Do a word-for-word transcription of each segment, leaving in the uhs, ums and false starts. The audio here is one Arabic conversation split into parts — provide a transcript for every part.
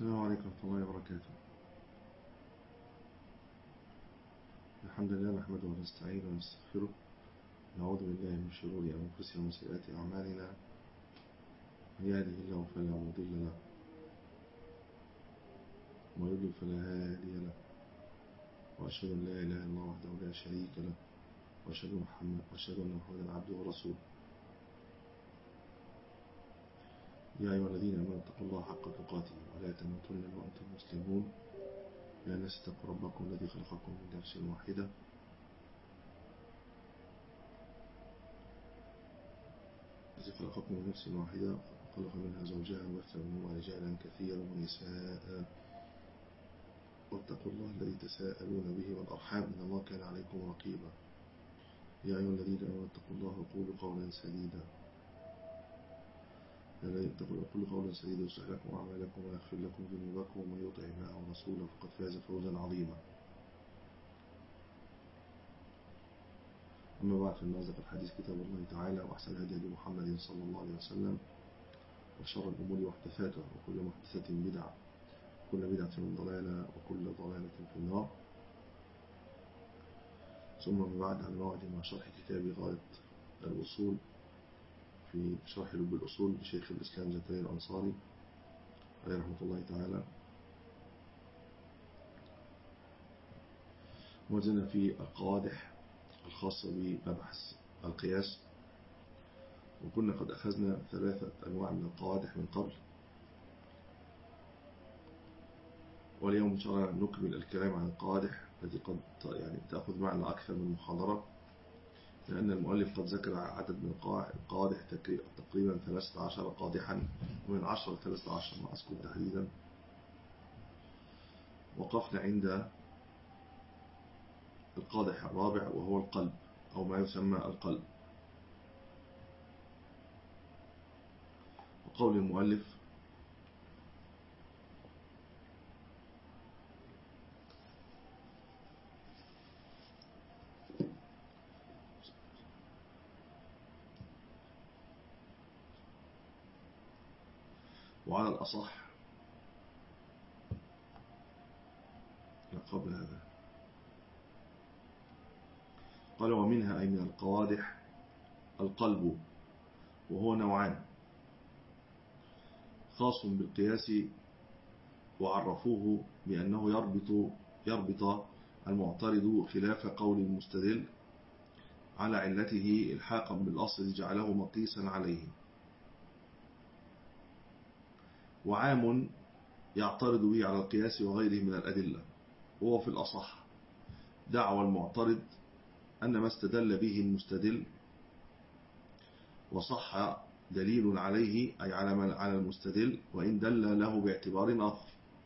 السلام عليكم ورحمة الله وبركاته. الحمد لله نحمده ونستعينه ونستغفره، نعوذ بالله من شرور أنفسنا ومن سيئات أعمالنا، من يهده الله فلا مضل له ومن يضلل فلا هادي له، وأشهد أن لا إله إلا الله وحده لا شريك له، وأشهد محمد وأشهد أن محمدا عبده ورسوله. يا أيها الذين آمنوا اتقوا الله حق تقاته ولا تموتن إلا وأنتم مسلمون. يا ناس اتقوا ربكم الذي خلقكم من نفس واحدة الذي خلقكم من نفس واحدة وخلق منها زوجها وبث منهما رجالا كثيرا ونساء، واتقوا الله الذي تساءلون به والأرحام إن الله كان عليكم رقيبا. يا أيها الذين آمنوا اتقوا الله وقولوا قولا سديدا يقول قولا سديدا يصلح لكم أعمالكم ويغفر لكم ذنوبكم، ومن يطع الله ورسوله فقد فاز فوزا عظيما. أما بعد، فإن أصدق الحديث كتاب الله تعالى، وأحسن الهدي هدي محمد صلى الله عليه وسلم، وشر الأمور محدثاتها، وكل محدثة بدعة، وكل بدعة ضلالة، وكل ضلالة في النار. ثم من بعد، عن موعد مع شرح كتاب غاية الوصول في شرح لب الأصول لشيخ الإسلام زكريا الأنصاري عليه رحمة الله تعالى. وزنا في القوادح الخاصة بمبحث القياس، وكنا قد أخذنا ثلاثة أنواع من القوادح من قبل، واليوم إن شاء الله نكمل الكلام عن القوادح التي قد يعني تأخذ معنا أكثر من محاضرة، لأن المؤلف قد ذكر عدد من القوادح تقريبا ثلاثة عشر قادحا، ومن عشرة ثلاثة عشر ما أذكر تحديدا. وقفنا عند القادح الرابع وهو القلب، أو ما يسمى القلب. وقول المؤلف: وعلى الأصح قبل هذا قال: ومنها أي من القوادح القلب، وهو نوعان، خاص بالقياس، وعرفوه بأنه يربط يربط المعترض خلاف قول المستدل على علته الحاقا بالأصل جعله مقيسا عليه، وعام يعترض به على القياس وغيره من الأدلة. وهو في الأصح دعوى المعترض أن ما استدل به المستدل وصح دليل عليه، أي على المستدل، وإن دل له باعتبار آخر.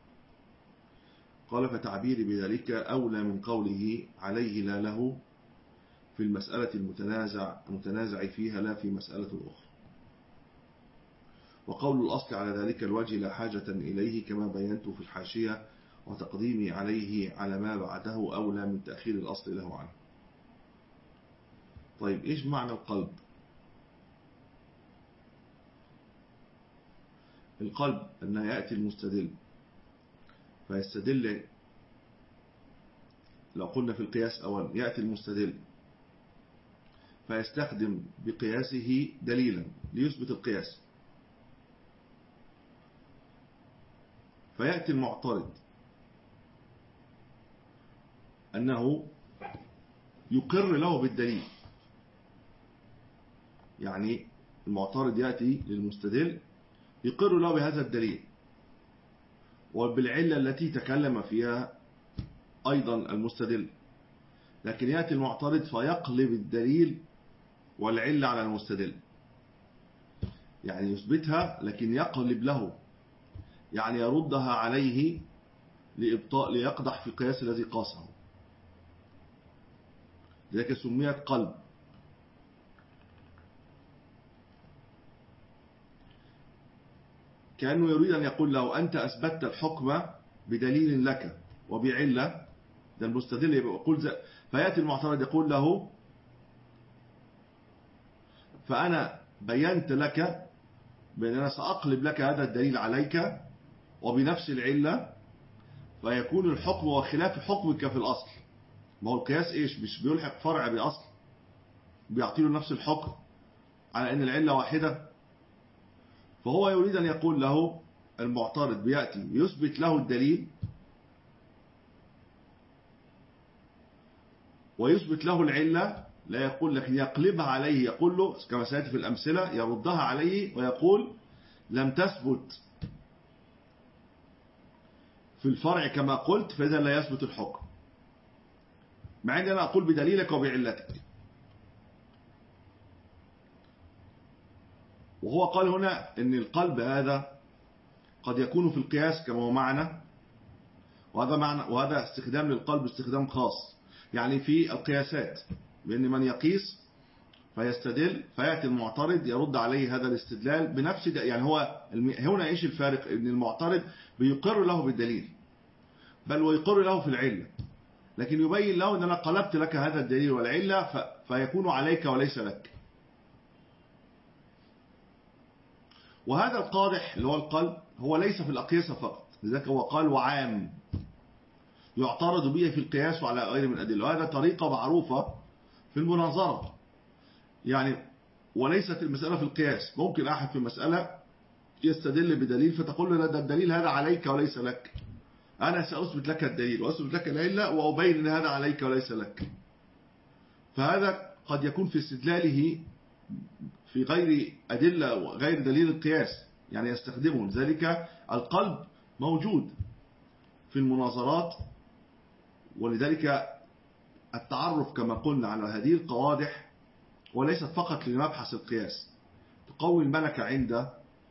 قال: فتعبيري بذلك أولى من قوله عليه لا له في المسألة المتنازع المتنازع فيها، لا في مسألة أخرى. وقول الأصل على ذلك الوجه لا حاجة إليه، كما بينت في الحاشية، وتقديمي عليه على ما بعده أولى من تأخير الأصل له عنه. طيب، إيش معنى القلب؟ القلب أن يأتي المستدل فيستدل، لو قلنا في القياس أولا، يأتي المستدل فيستخدم بقياسه دليلا ليثبت القياس، فيأتي المعترض أنه يقر له بالدليل. يعني المعترض يأتي للمستدل يقر له بهذا الدليل وبالعلة التي تكلم فيها أيضا المستدل، لكن يأتي المعترض فيقلب الدليل والعلة على المستدل، يعني يثبتها لكن يقلب له، يعني يردها عليه لإبطاء ليقدح في القياس الذي قاسه. لذلك سميت قلب. كأنه يريد أن يقول له: أنت أثبتت الحكم بدليل لك وبعلة، ده المستدل يقول، فيأتي المعترض يقول له: فأنا بينت لك بأن أنا سأقلب لك هذا الدليل عليك وبنفس العلة، فيكون الحكم وخلاف حكمك في الأصل. ما هو القياس إيش؟ مش بيلحق فرع بأصل، بيعطيله نفس الحكم على أن العلة واحدة. فهو يريد أن يقول له المعترض بيأتي يثبت له الدليل ويثبت له العلة، لا يقول لكن يقلبها عليه، يقول له كما سيأتي في الأمثلة يردها عليه ويقول لم تثبت في الفرع كما قلت، فإذا لا يثبت الحكم، مع أن أنا أقول بدليلك وبعلتك. وهو قال هنا أن القلب هذا قد يكون في القياس كما هو معنا، وهذا معنى وهذا استخدام للقلب استخدام خاص، يعني في القياسات، بأن من يقيس فيستدل فيأتي المعترض يرد عليه هذا الاستدلال بنفس، يعني هو هنا ايش الفارق؟ ان المعترض بيقر له بالدليل، بل ويقر له في العلة، لكن يبين له ان انا قلبت لك هذا الدليل والعلة فيكون عليك وليس لك. وهذا القادح اللي هو القلب هو ليس في الأقيسة فقط، لذلك هو قال وعام يعترض به في القياس وعلى غير من الأدلة، وهذا طريقة معروفة في المناظرة يعني، وليست المسألة في القياس. ممكن أحد في مسألة يستدل بدليل فتقول له ده الدليل هذا عليك وليس لك، أنا سأثبت لك الدليل وأثبت لك العلة وأبين أن هذا عليك وليس لك. فهذا قد يكون في استدلاله في غير أدلة وغير دليل القياس، يعني يستخدمه. ذلك القلب موجود في المناظرات، ولذلك التعرف كما قلنا على هذه القوادح وليست فقط لمبحث القياس، تقوي الملكة عند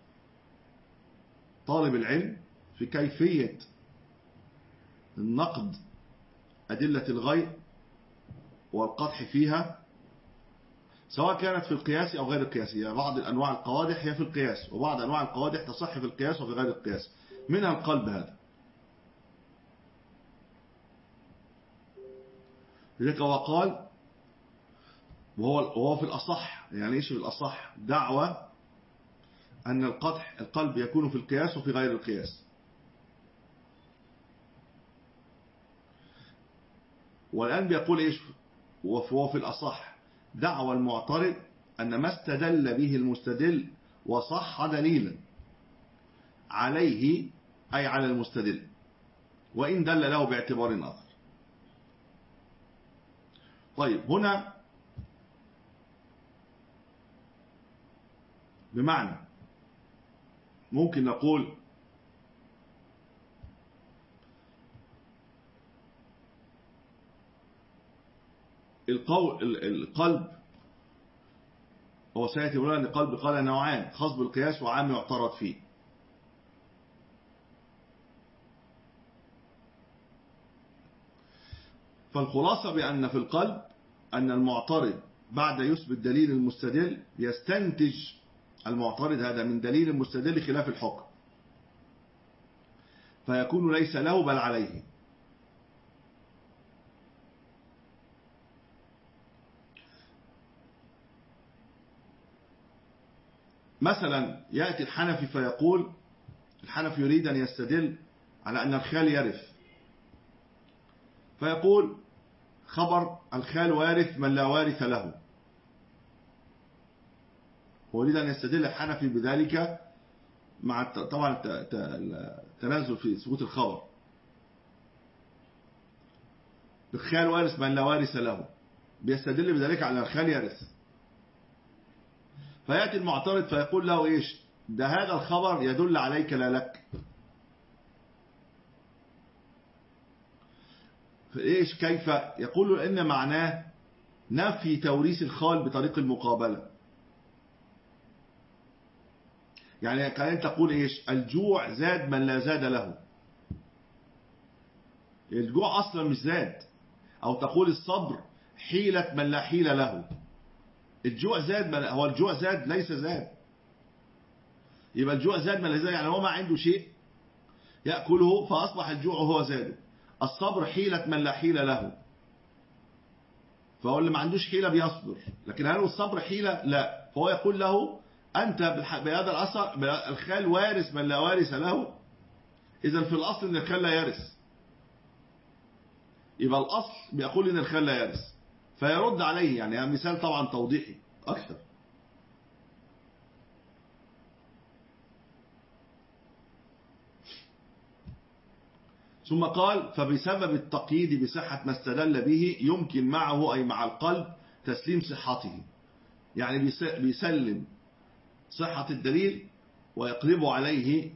طالب العلم في كيفية النقد أدلة الغير والقدح فيها، سواء كانت في القياس أو غير القياس. يعني بعض أنواع القوادح هي في القياس، وبعض أنواع القوادح تصح في القياس وفي غير القياس، منها القلب هذا. لذلك هو قال وهو, وهو في الأصح، يعني إيش في الأصح؟ دعوة أن القدح القلب يكون في القياس وفي غير القياس. والآن بيقول إيش؟ وهو في الأصح دعوى المعترض أن ما استدل به المستدل وصح دليلا عليه، أي على المستدل، وإن دل له باعتبار آخر. طيب هنا بمعنى ممكن نقول القول القلب هو سيأتي هنا أن القلب قال نوعان، خاص بالقياس وعام يعترض فيه. فالخلاصة بأن في القلب أن المعترض بعد يثبت دليل المستدل يستنتج المعترض هذا من دليل المستدل خلاف الحكم، فيكون ليس له بل عليه. مثلا يأتي الحنفي فيقول، الحنفي يريد أن يستدل على أن الخال يرث، فيقول خبر الخال وارث من لا وارث له، ويريد أن يستدل الحنفي بذلك مع طبعا التنازل في ثبوت الخبر، الخال وارث من لا وارث له، بيستدل بذلك على الخال يرث. فيأتي المعترض فيقول له إيش؟ ده هذا الخبر يدل عليك لا لك. فإيش كيف؟ يقول له إن معناه نفي توريث الخال بطريق المقابلة. يعني كان تقول إيش؟ الجوع زاد من لا زاد له، الجوع أصلا مش زاد. أو تقول الصبر حيلة من لا حيل له، الجوع زاد من هو الجوع زاد ليس زاد، يبقى الجوع زاد من لا زاد، يعني هو ما عنده شيء يأكله فأصبح الجوع هو زاده. الصبر حيلة من لا حيل له، فهو اللي ما عندوش حيلة بيصبر، لكن هل الصبر حيلة؟ لا. فهو يقول له أنت بهذا الأثر الخال وارث من لا وارث له، إذا في الأصل إن الخال لا يرث، يبقى الأصل بيقول إن الخال لا يرث، فيرد عليه. يعني مثال طبعا توضيحي أكثر. ثم قال فبسبب التقييد بصحة ما استدل به يمكن معه أي مع القلب تسليم صحته، يعني بيسلم صحة الدليل ويقلب عليه.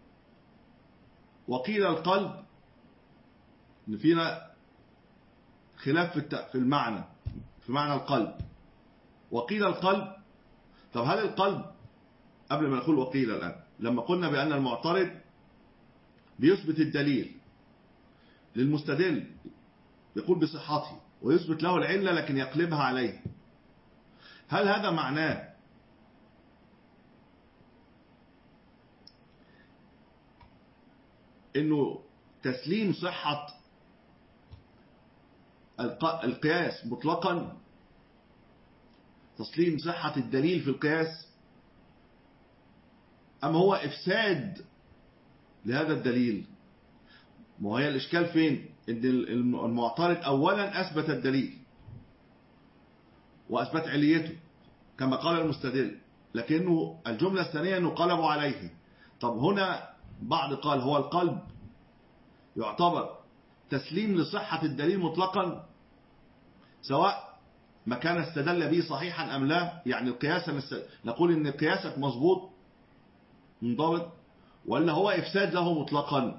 وقيل القلب إن فينا خلاف في المعنى، في معنى القلب. وقيل القلب، طب هل القلب قبل ما نقول وقيل الآن، لما قلنا بأن المعترض بيثبت الدليل للمستدل يقول بصحته ويثبت له العلة لكن يقلبها عليه، هل هذا معناه انه تسليم صحة القياس مطلقا، تسليم صحة الدليل في القياس، أم هو إفساد لهذا الدليل؟ ما هي الإشكال فين؟ إن المعترض أولا أثبت الدليل وأثبت عليته كما قال المستدل، لكنه الجملة الثانية أنه قلبوا عليه. طب هنا بعض قال هو القلب يعتبر تسليم لصحة الدليل مطلقا سواء ما كان استدل به صحيحا أم لا، يعني القياس نقول إن قياسك مظبوط منضبط، ولا هو إفساد له مطلقا؟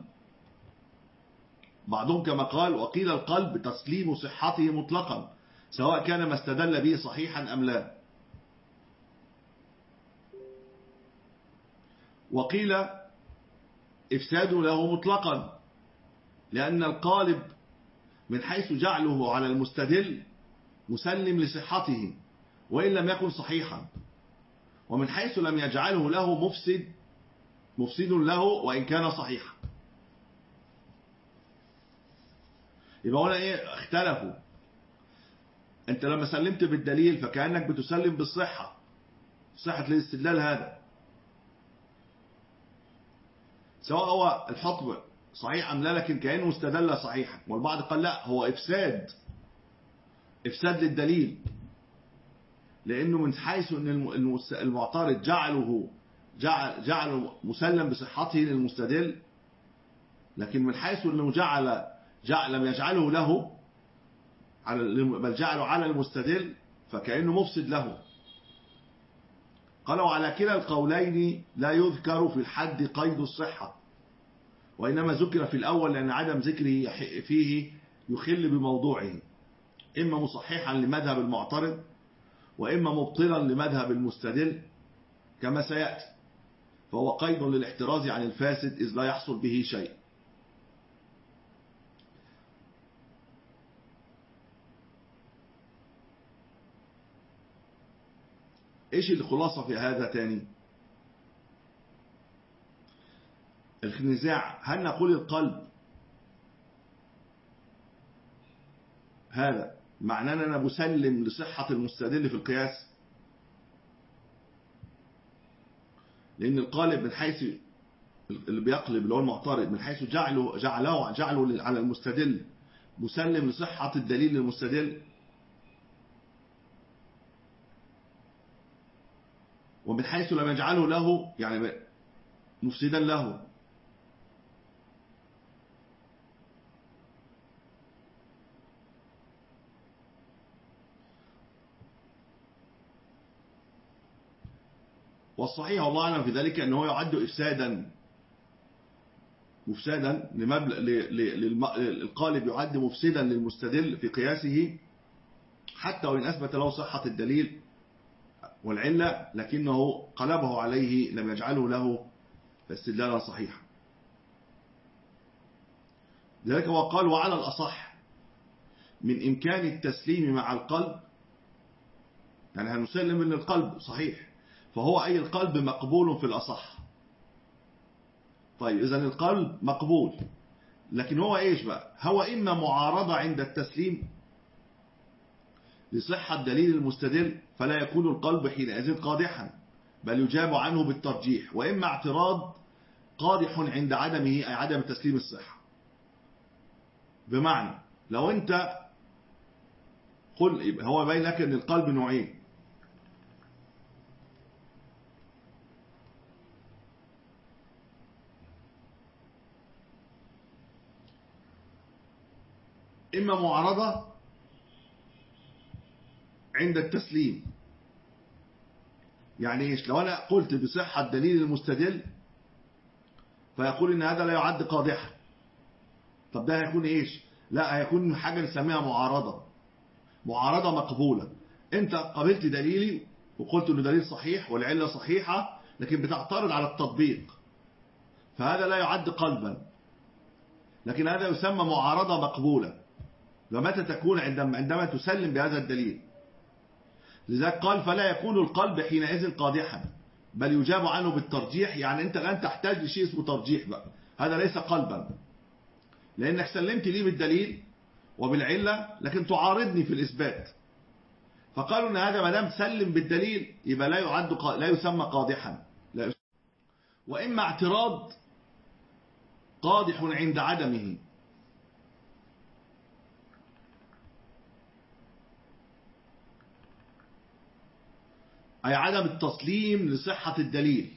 بعضهم كما قال وقيل القلب تسليم صحته مطلقا سواء كان ما استدل به صحيحا أم لا. وقيل إفساد له مطلقا، لأن القالب من حيث جعله على المستدل مسلم لصحته وإن لم يكن صحيحا، ومن حيث لم يجعله له مفسد مفسد له وإن كان صحيحا. يبقى هنا إيه؟ اختلفوا. أنت لما سلمت بالدليل فكأنك بتسلم بالصحة، صحة الاستدلال هذا، سواء هو الحكم صحيح أم لا، لكن كأنه استدل صحيحا. والبعض قال لا، هو إفساد إفساد للدليل، لأنه من حيث أن المعترض جعله جعل جعله مسلم بصحته للمستدل، لكن من حيث أنه جعل جعل لم يجعله له على بل جعله على المستدل فكأنه مفسد له. قالوا على كلا القولين لا يذكر في الحد قيد الصحة، وإنما ذكر في الأول لأن عدم ذكره فيه يخل بموضوعه، إما مصححا لمذهب المعترض وإما مبطلا لمذهب المستدل كما سيأتي، فهو قيد للاحتراز عن الفاسد إذ لا يحصل به شيء. إيش الخلاصة في هذا تاني؟ النزاع هل نقول القلب هذا معناه أن أنا بسلم لصحة المستدل في القياس؟ لأن القالب من حيث اللي بيقلب اللي هو المعترض من حيث جعله جعله جعله على المستدل مسلم لصحة الدليل للمستدل، ومن حيث لم يجعله له يعني مفسدا له. والصحيح والله أعلم في ذلك أنه يعد إفسادا مفسدا للقالب، يعد مفسدا للمستدل في قياسه حتى وإن أثبت له صحة الدليل والعلة، لكنه قلبه عليه لم يجعله له استدلالا صحيحا. لذلك هو قال وعلى الأصح من إمكان التسليم مع القلب، يعني هنسلم أن القلب صحيح، فهو أي القلب مقبول في الأصح. طيب إذن القلب مقبول، لكن هو إيش بقى؟ هو إما معارضة عند التسليم لصحة دليل المستدل فلا يكون القلب حينئذ قادحا بل يجاب عنه بالترجيح، وإما اعتراض قادح عند عدمه أي عدم تسليم الصحة. بمعنى لو أنت قل يبقى هو باين لك أن القلب نوعين، إما معارضة عند التسليم. يعني إيش؟ لو أنا قلت بصحة دليل المستدل فيقول إن هذا لا يعد قادحا، طب ده هيكون إيش؟ لا، هيكون حاجة نسميها معارضة، معارضة مقبولة. أنت قبلت دليلي وقلت إنه دليل صحيح والعلة صحيحة، لكن بتعترض على التطبيق، فهذا لا يعد قلبا، لكن هذا يسمى معارضة مقبولة. ومتى تكون؟ عندما عندما تسلم بهذا الدليل. لذلك قال فلا يكون القلب حينئذ قادحا، بل يجاب عنه بالترجيح. يعني أنت الآن تحتاج لشيء اسمه ترجيح بقى، هذا ليس قلبا، لأنك سلمت لي بالدليل وبالعلة لكن تعارضني في الإثبات. فقالوا أن هذا ما دام سلم بالدليل يبقى لا يعد لا يسمى قادحا. لا يسمى. وإما اعتراض قادح عند عدمه، أي عدم التسليم لصحة الدليل.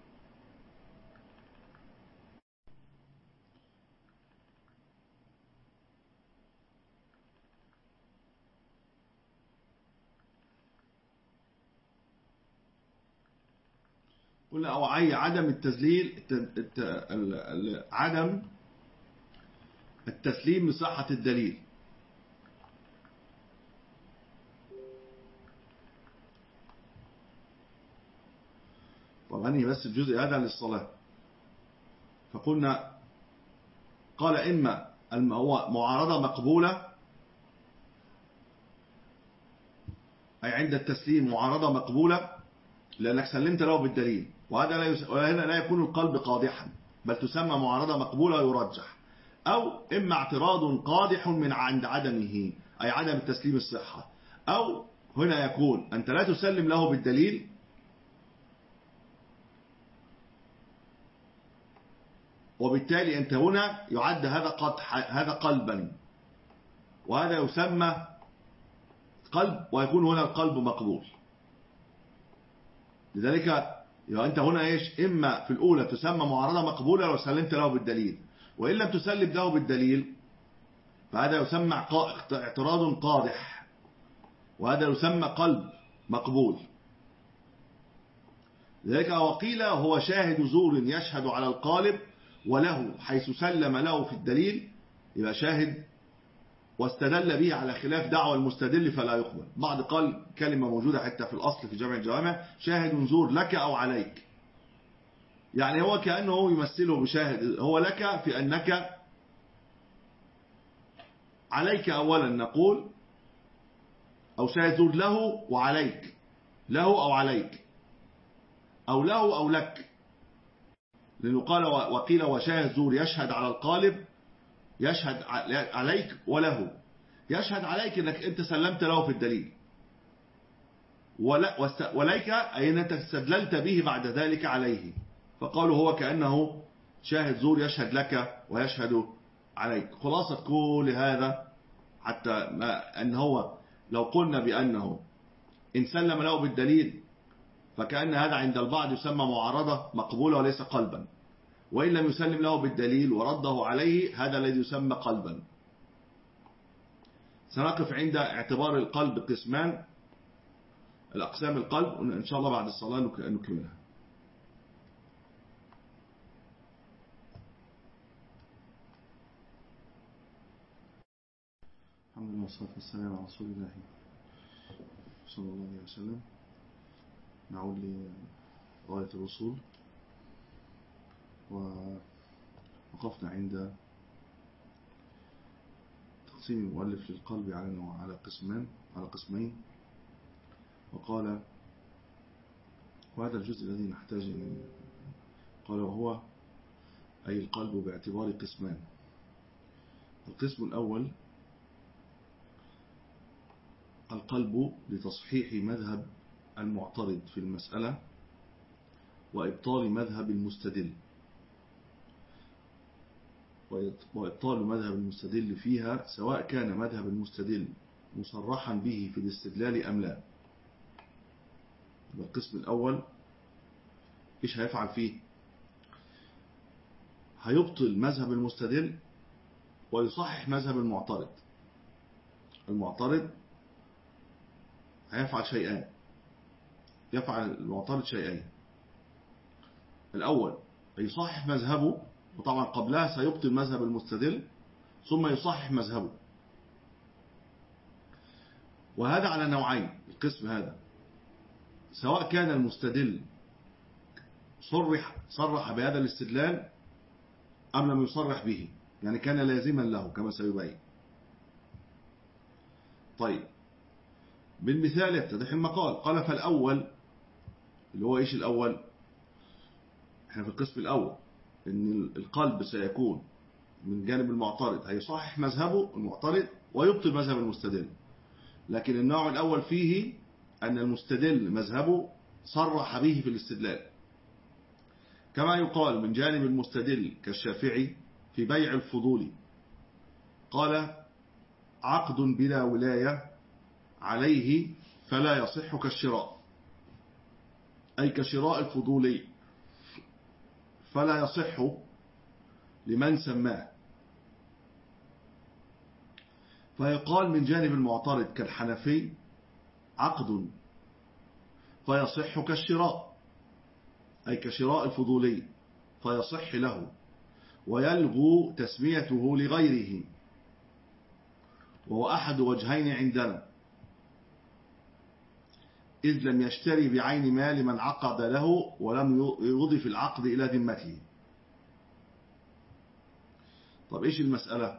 قلنا أو أي عدم التذليل عدم التسليم لصحة الدليل. طبعا بس الجزء هذا للصلاة. فقلنا قال إما هو معارضة مقبولة أي عند التسليم معارضة مقبولة لأنك سلمت له بالدليل، وهذا لا يس... وهنا لا يكون القلب قادحا بل تسمى معارضة مقبولة يرجح. أو إما اعتراض قادح من عند عدمه أي عدم تسليم الصحة. أو هنا يكون أنت لا تسلم له بالدليل وبالتالي أنت هنا يعد هذا قدح هذا قلبا، وهذا يسمى قلب ويكون هنا القلب مقبول. لذلك يبقى أنت هنا إيش؟ إما في الأولى تسمى معارضة مقبولة لو سلمت له بالدليل، وإن لم تسلم له بالدليل فهذا يسمى اعتراض قادح، وهذا يسمى قلب مقبول. لذلك وقيل هو شاهد زور يشهد على القالب وله حيث سلم له في الدليل، يبقى شاهد واستدل به على خلاف دعوى المستدل فلا يقبل. بعض قال كلمة موجودة حتى في الأصل في جامع الجوامع، شاهد زور لك أو عليك، يعني هو كأنه يمثله بشاهد هو لك في أنك عليك أولا نقول، أو شاهد زور له وعليك، له أو عليك، أو له أو لك، لأنه قال وقيل وشاهد زور يشهد على القالب يشهد عليك وله. يشهد عليك انك انت سلمت له في الدليل، وليك اي ان انت استدللت به بعد ذلك عليه، فقالوا هو كأنه شاهد زور يشهد لك ويشهد عليك. خلاصة كل هذا حتى ما ان هو لو قلنا بأنه ان سلم له بالدليل فكأن هذا عند البعض يسمى معارضة مقبولة وليس قلبا، وإن لم يسلم له بالدليل ورده عليه هذا الذي يسمى قلبا. سنقف عند اعتبار القلب قسمان، الأقسام القلب إن شاء الله بعد الصلاة نكملها. الحمد لله والصلاة والسلام على رسول الله صلى الله عليه وسلم. نعود لغاية الوصول، ووقفنا عند تقسيم المؤلف للقلب على نوع على قسمان على قسمين، وقال وهذا الجزء الذي نحتاج إليه. قال وهو أي القلب باعتبار قسمان. القسم الأول القلب لتصحيح مذهب المعترض في المسألة وإبطال مذهب المستدل. وإبطال مذهب المستدل فيها سواء كان مذهب المستدل مصرحا به في الاستدلال أم لا. القسم الأول إيش هيفعل فيه؟ هيبطل مذهب المستدل ويصحح مذهب المعترض. المعترض هيفعل شيئان، يفعل المعترض شيئين. الأول يصحح مذهبه، وطبعا قبلها سيبطل مذهب المستدل ثم يصحح مذهبه. وهذا على نوعين. القسم هذا سواء كان المستدل صرح صرح بهذا الاستدلال أم لم يصرح به، يعني كان لازما له كما سيبين. طيب بالمثال يتضح المقال. قال فالأول اللي هو إيش الأول؟ احنا في القسم الأول إن القلب سيكون من جانب المعترض هيصحح مذهبه المعترض ويبطل مذهب المستدل. لكن النوع الأول فيه أن المستدل مذهبه صرح به في الاستدلال، كما يقال من جانب المستدل كالشافعي في بيع الفضول. قال عقد بلا ولاية عليه فلا يصح كالشراء، أي كشراء الفضولي فلا يصح لمن سماه. فيقال من جانب المعترض كالحنفي عقد فيصح كالشراء، أي كشراء الفضولي فيصح له ويلغو تسميته لغيره، وهو أحد وجهين عندنا، إذ لم يشتري بعين مال من عقد له ولم يضف العقد إلى ذمته. طب إيش المسألة؟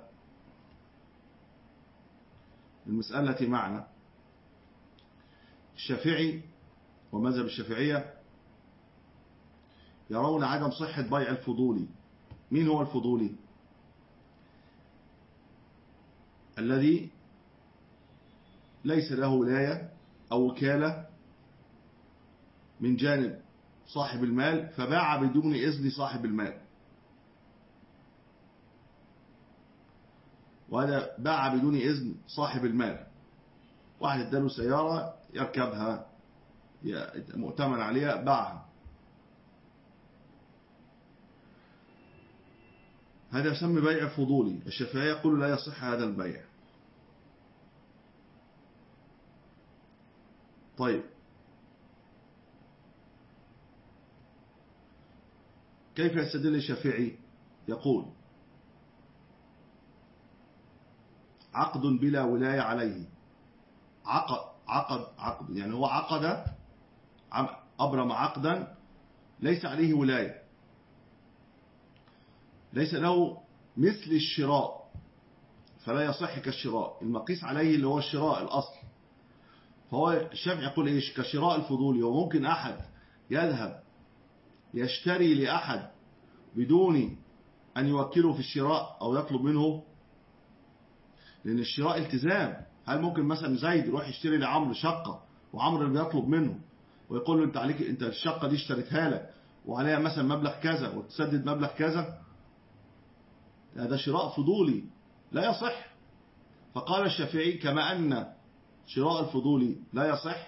المسألة التي معنا الشافعي ومذهب الشافعية يرون عدم صحة بيع الفضولي. مين هو الفضولي؟ الذي ليس له ولاية أو وكالة من جانب صاحب المال فباع بدون إذن صاحب المال. وهذا باع بدون إذن صاحب المال، واحد اداله سيارة يركبها مؤتمن عليها باعها، هذا يسمى بيع فضولي. الشافعية يقول لا يصح هذا البيع. طيب كيف يستدل الشافعي؟ يقول عقد بلا ولاية عليه. عقد عقد عقد يعني هو عقد أبرم عقدا ليس عليه ولاية، ليس له مثل الشراء فلا يصح كالشراء. المقيس عليه اللي هو الشراء الأصل. فهو الشافعي يقول إيش؟ كشراء الفضولي. وممكن أحد يذهب يشتري لأحد بدون أن يوكله في الشراء أو يطلب منه، لأن الشراء التزام. هل ممكن مثلا زيد يروح يشتري لعمرو شقة وعمرو اللي بيطلب منه ويقول له أنت عليك، أنت الشقة دي اشتريتها لك وعليها مثلا مبلغ كذا وتسدد مبلغ كذا؟ هذا شراء فضولي لا يصح. فقال الشافعي كما أن شراء الفضولي لا يصح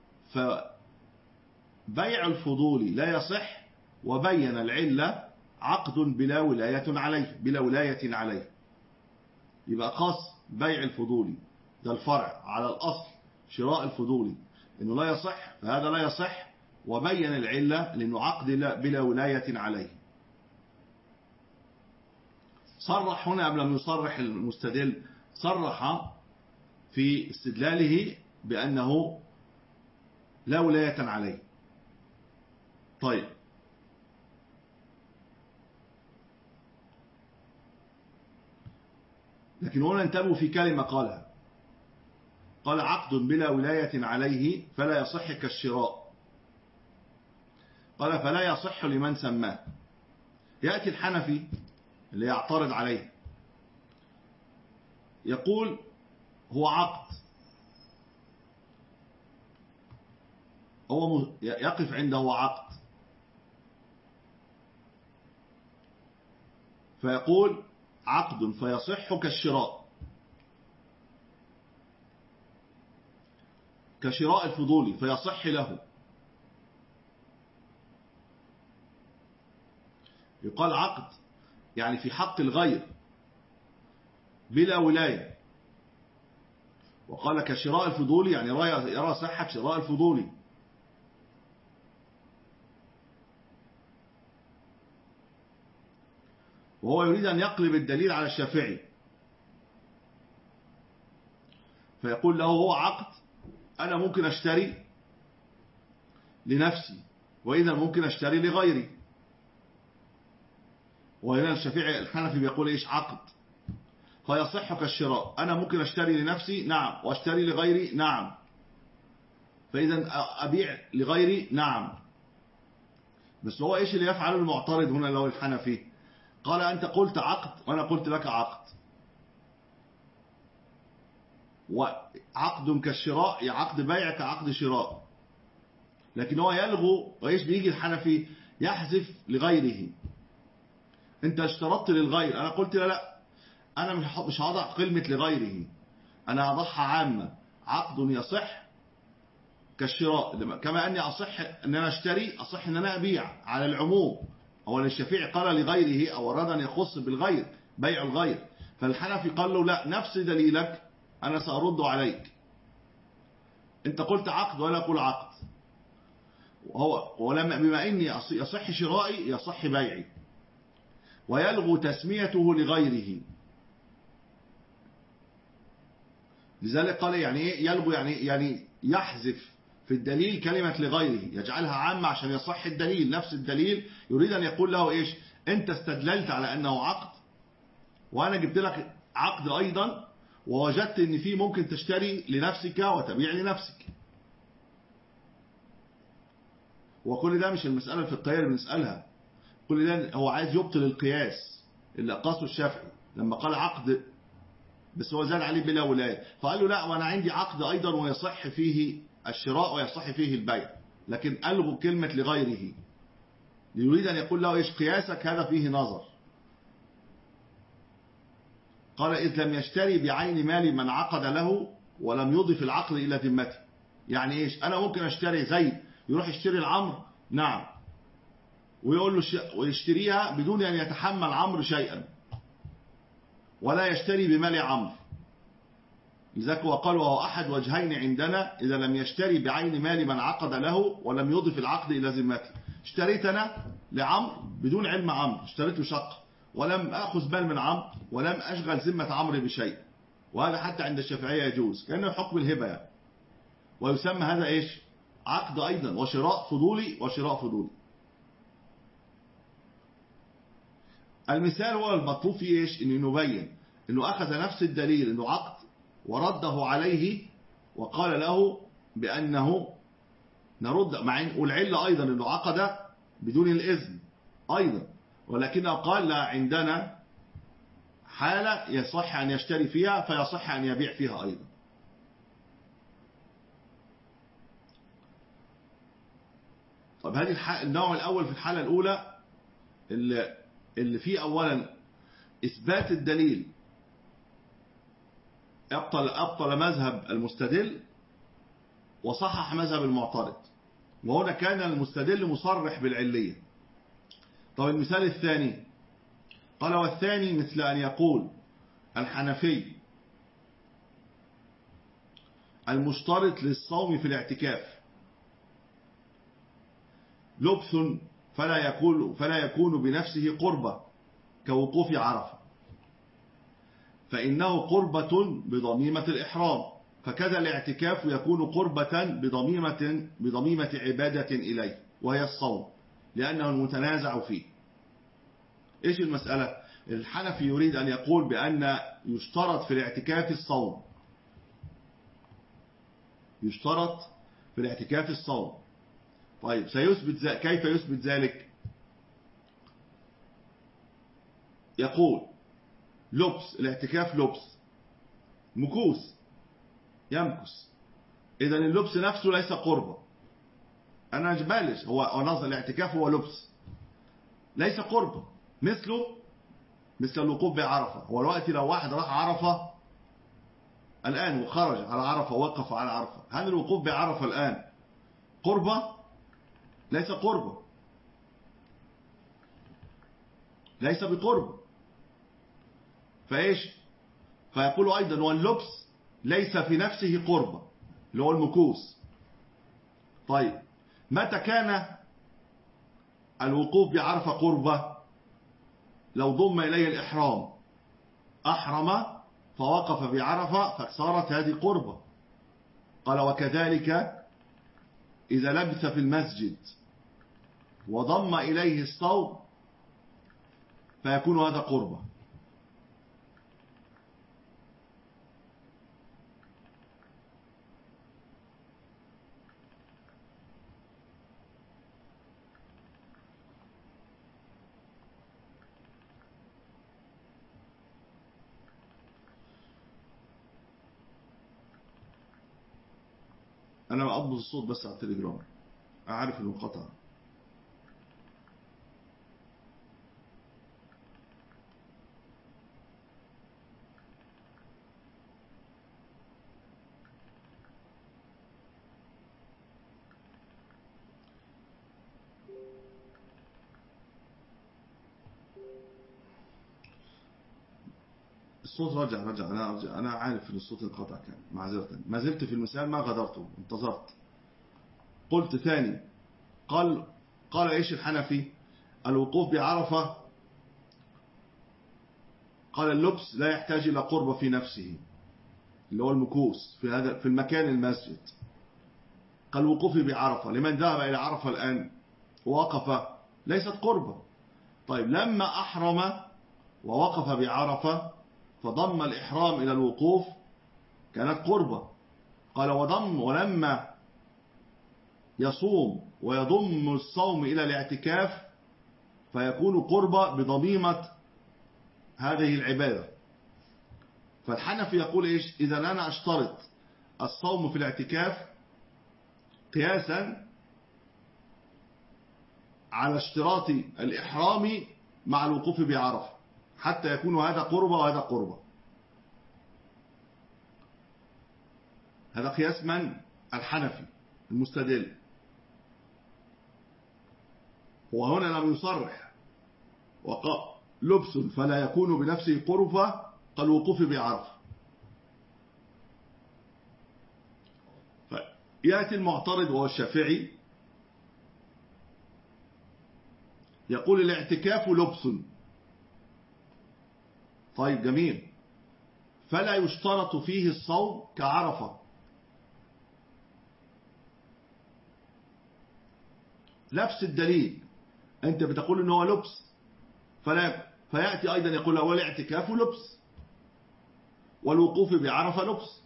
فبيع الفضولي لا يصح، وبين العلة عقد بلا ولاية عليه بلا ولاية عليه. يبقى قاس بيع الفضولي ده الفرع على الأصل شراء الفضولي إنه لا يصح، فهذا لا يصح، وبين العلة لأنه عقد بلا ولاية عليه. صرح هنا أم لم يصرح المستدل؟ صرح في استدلاله بأنه لا ولاية عليه. طيب لكن هنا انتبهوا في كلمة قالها، قال عقد بلا ولاية عليه فلا يصح كالشراء. قال فلا يصح لمن سماه. يأتي الحنفي اللي يعترض عليه يقول هو عقد، هو يقف عنده هو عقد، فيقول عقد فيصح كالشراء، كشراء الفضولي فيصح له. يقال عقد يعني في حق الغير بلا ولاية، وقال كشراء الفضولي يعني يرى صحة شراء الفضولي. وهو يريد أن يقلب الدليل على الشافعي، فيقول له هو عقد أنا ممكن أشتري لنفسي وإذا ممكن أشتري لغيري. وهنا الشافعي الحنفي بيقول إيش؟ عقد فيصح كالشراء، أنا ممكن أشتري لنفسي نعم، وأشتري لغيري نعم، فإذا أبيع لغيري نعم. بس هو إيش اللي يفعله المعترض هنا لو الحنفي؟ قال أنت قلت عقد وأنا قلت لك عقد، وعقد كالشراء يا عقد بيع كعقد شراء، لكن هو يلغو. وإيش بيجي الحنفي؟ يحذف لغيره. أنت اشترطت للغير، أنا قلت لا لا أنا مش هضع كلمة لغيره، أنا هضعها عامة، عقد يصح كالشراء، كما أني أصح أن أنا أشتري أصح أن أنا أبيع على العموم. هو الشافعي قال لغيره أو أراد أن يخص بالغير بيع الغير، فالحنفي قال له لا، نفس دليلك أنا سأرد عليك، أنت قلت عقد ولا أقول عقد، وهو ولما بما أني يصح شرائي يصح بيعي، ويلغو تسميته لغيره. لذلك قال يعني إيه يلغو؟ يعني يعني يحذف في الدليل كلمة لغيره، يجعلها عامة عشان يصح الدليل. نفس الدليل يريد أن يقول له إيش؟ أنت استدللت على أنه عقد وأنا جبت لك عقد أيضا، ووجدت أن فيه ممكن تشتري لنفسك وتبيع لنفسك. وكل ده مش المسألة الفقهية اللي بنسألها، كل ده هو عايز يبطل القياس اللي قاسه الشافعي لما قال عقد بس هو زاد عليه بلا ولاية، فقال له لا وأنا عندي عقد أيضا ويصح فيه الشراء ويصح فيه البيع، لكن ألغوا كلمة لغيره، يريد أن يقول له إيش؟ قياسك هذا فيه نظر. قال إذ لم يشتري بعين مال من عقد له ولم يضف العقد إلى ذمته. يعني إيش؟ أنا ممكن أشتري زيد يروح يشتري العمر نعم، ويقول له ش... ويشتريها بدون أن يتحمل عمرو شيئا، ولا يشتري بمال عمرو. لذلك وقال وهو أحد وجهين عندنا إذا لم يشتري بعين مال من عقد له ولم يضف العقد إلى ذمته. اشتريت أنا لعمرو بدون علم عمرو، اشتريت له شقة ولم أخذ بال من عمرو ولم أشغل ذمة عمرو بشيء، وهذا حتى عند الشافعية يجوز كأنه حكم الهبة يعني. ويسمى هذا إيش؟ عقد أيضا، وشراء فضولي وشراء فضولي. المثال هو المطلوب فيه إيش؟ إنه نبين إنه أخذ نفس الدليل إنه عقد ورده عليه وقال له بأنه نرد، مع والعلة أيضا أنه عقد بدون الإذن أيضا، ولكنه قال لا عندنا حالة يصح أن يشتري فيها فيصح أن يبيع فيها أيضا. طب هذه النوع الأول في الحالة الأولى اللي, اللي فيه أولا إثبات الدليل أبطل, أبطل مذهب المستدل وصحح مذهب المعترض، وهنا كان المستدل مصرح بالعلية. طب المثال الثاني قال والثاني مثل أن يقول الحنفي المشترط للصوم في الاعتكاف لبث فلا يكون, فلا يكون بنفسه قربة كوقوف عرفة، فإنه قربة بضميمة الإحرام، فكذا الاعتكاف يكون قربة بضميمة, بضميمة عبادة إليه وهي الصوم لأنه المتنازع فيه. إيش المسألة؟ الحنفي يريد أن يقول بأن يشترط في الاعتكاف الصوم، يشترط في الاعتكاف الصوم. طيب سيثبت كيف يثبت ذلك؟ يقول لبس الاعتكاف لبس مكوس يمكس، إذا اللبس نفسه ليس قربة، أنا جبالش هو نظر الاعتكاف هو لبس ليس قربة، مثله مثل الوقوف بعرفة. هو الوقت لو واحد راح عرفة الآن وخرج على عرفة ووقف على عرفة، هل الوقوف بعرفة الآن قربة؟ ليس قربة، ليس بقرب. فإيش؟ فيقول أيضا واللبس ليس في نفسه قربة اللي هو المكوس. طيب متى كان الوقوف بعرفة قربة؟ لو ضم إليه الإحرام، أحرم فوقف بعرفة فصارت هذه قربة. قال وكذلك إذا لبث في المسجد وضم إليه الصوم فيكون هذا قربة. أنا أضبط الصوت بس على التليجرام، أعرف إنه قطع. الصوت رجع رجع أنا أرجع. أنا عارف إن الصوت انقطع كان، معذرة. ما زلت في المثال ما غدرته، انتظرت. قلت ثاني، قال قال إيش الحنفي؟ الوقوف بعرفة، قال اللبس لا يحتاج إلى قربة في نفسه اللي هو المكوس في هذا في المكان المسجد. قال الوقوف بعرفة لمن ذهب إلى عرفة الآن ووقف ليست قربة. طيب لما أحرم ووقف بعرفة فضم الإحرام إلى الوقوف كانت قربة. قال وضم ولما يصوم ويضم الصوم إلى الاعتكاف فيكون قربة بضميمة هذه العبادة. فالحنفي يقول إيش؟ إذا أنا أشترط الصوم في الاعتكاف قياسا على اشتراط الإحرام مع الوقوف بعرفة حتى يكون هذا قربة وهذا قربة. هذا قياس من؟ الحنفي المستدل. وهنا لم يصرح وقال لبس فلا يكون بنفسه قربة كالوقوف بعرفة. فيأتي المعترض وهو الشافعي يقول الاعتكاف لبس. طيب جميل، فلا يشترط فيه الصوم كعرفة. نفس الدليل، أنت بتقول إنه هو لبس، فلا فيأتي أيضا يقول هو الاعتكاف لبس والوقوف بعرفة لبس،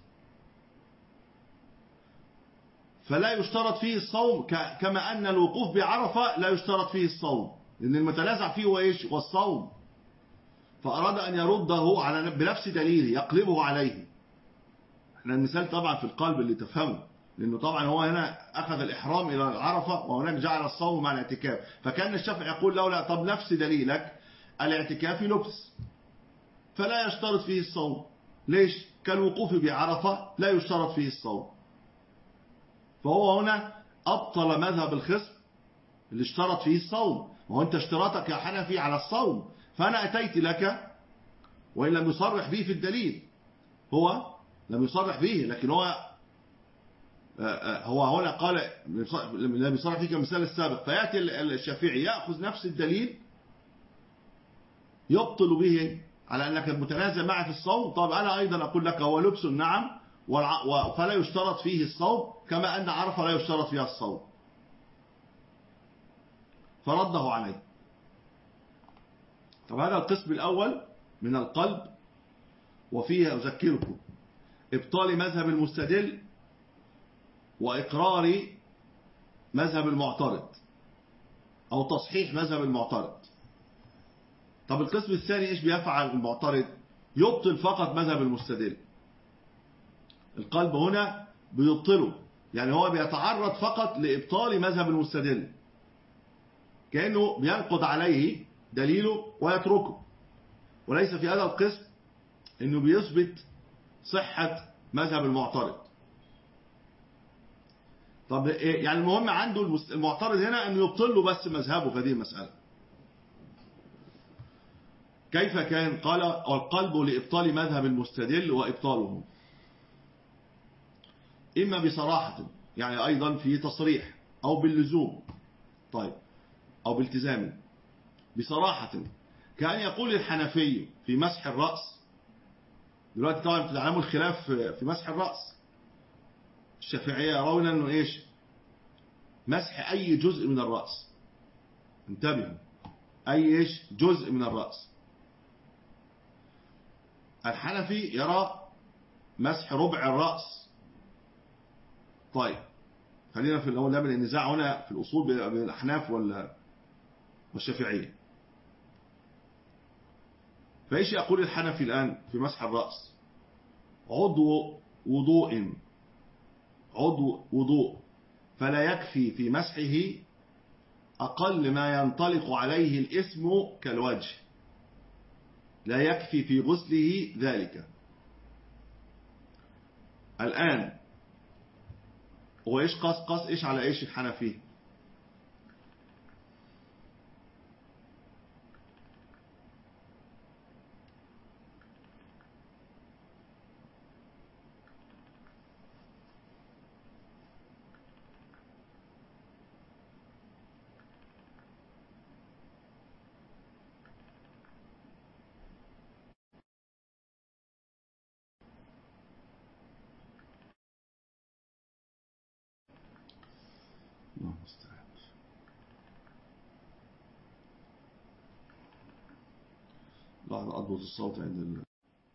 فلا يشترط فيه الصوم كما أن الوقوف بعرفة لا يشترط فيه الصوم، لأن المتنازع فيه هو إيش؟ والصوم. فأراد أن يرده على بنفس دليله يقلبه عليه. احنا المثال طبعا في القلب اللي تفهمه، لأنه طبعا هو هنا أخذ الإحرام إلى العرفة وهناك جعل الصوم مع الاعتكاف. فكان الشافعي يقول له لا، طب نفس دليلك الاعتكاف لبس فلا يشترط فيه الصوم. ليش؟ كالوقوف بعرفة لا يشترط فيه الصوم. فهو هنا أبطل مذهب الخصم اللي اشترط فيه الصوم. وهو أنت اشتراطك يا حنفي على الصوم، فأنا أتيت لك وإن لم يصرح به في الدليل، هو لم يصرح به، لكن هو هو هنا قال لم يصرح فيه كمثال السابق. فيأتي الشافعي يأخذ نفس الدليل يبطل به على أنك متنازع معي في الصوم. طب أنا أيضا أقول لك هو لبس نعم فلا يشترط فيه الصوم كما أن عرفة لا يشترط فيها الصوم، فرده عليه. طب هذا القسم الأول من القلب، وفيه أذكركم إبطال مذهب المستدل وإقرار مذهب المعترض أو تصحيح مذهب المعترض. طب القسم الثاني إيش بيفعل المعترض؟ يبطل فقط مذهب المستدل. القلب هنا بيبطله، يعني هو بيتعرض فقط لإبطال مذهب المستدل، كأنه بينقض عليه دليله ويتركه. وليس في هذا القسم انه بيثبت صحة مذهب المعترض. طب يعني المهم عنده المعترض هنا انه يبطل له بس مذهبه في هذه المسألة. كيف كان؟ قال القلب لإبطال مذهب المستدل وإبطاله إما بصراحة، يعني أيضا في تصريح، أو باللزوم، طيب، أو بالتزام. بصراحة كان يقول الحنفي في مسح الرأس. دلوقتي طبعا تعلموا الخلاف في مسح الرأس. الشافعية يرون أنه إيش؟ مسح أي جزء من الرأس. انتبهوا، أي إيش؟ جزء من الرأس. الحنفي يرى مسح ربع الرأس. طيب خلينا في الأول نعمل النزاع هنا في الأصول بين الأحناف والشافعية. فإيش يقول الحنفي الآن في مسح الرأس؟ عضو وضوء عضو وضوء فلا يكفي في مسحه أقل ما ينطلق عليه الاسم كالوجه، لا يكفي في غسله ذلك. الآن هو إيش قاس قاس إيش على إيش الحنفي؟ بعد أضبط الصوت عند ال...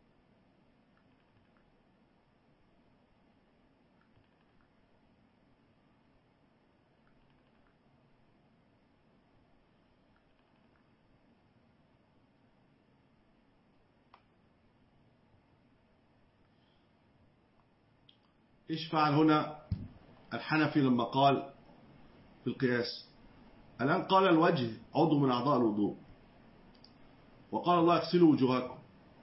إيش فعل هنا الحنفي لما قال في القياس؟ الآن قال الوجه عضو من أعضاء الوضوء، وقال الله اغسلوا وجوهكم.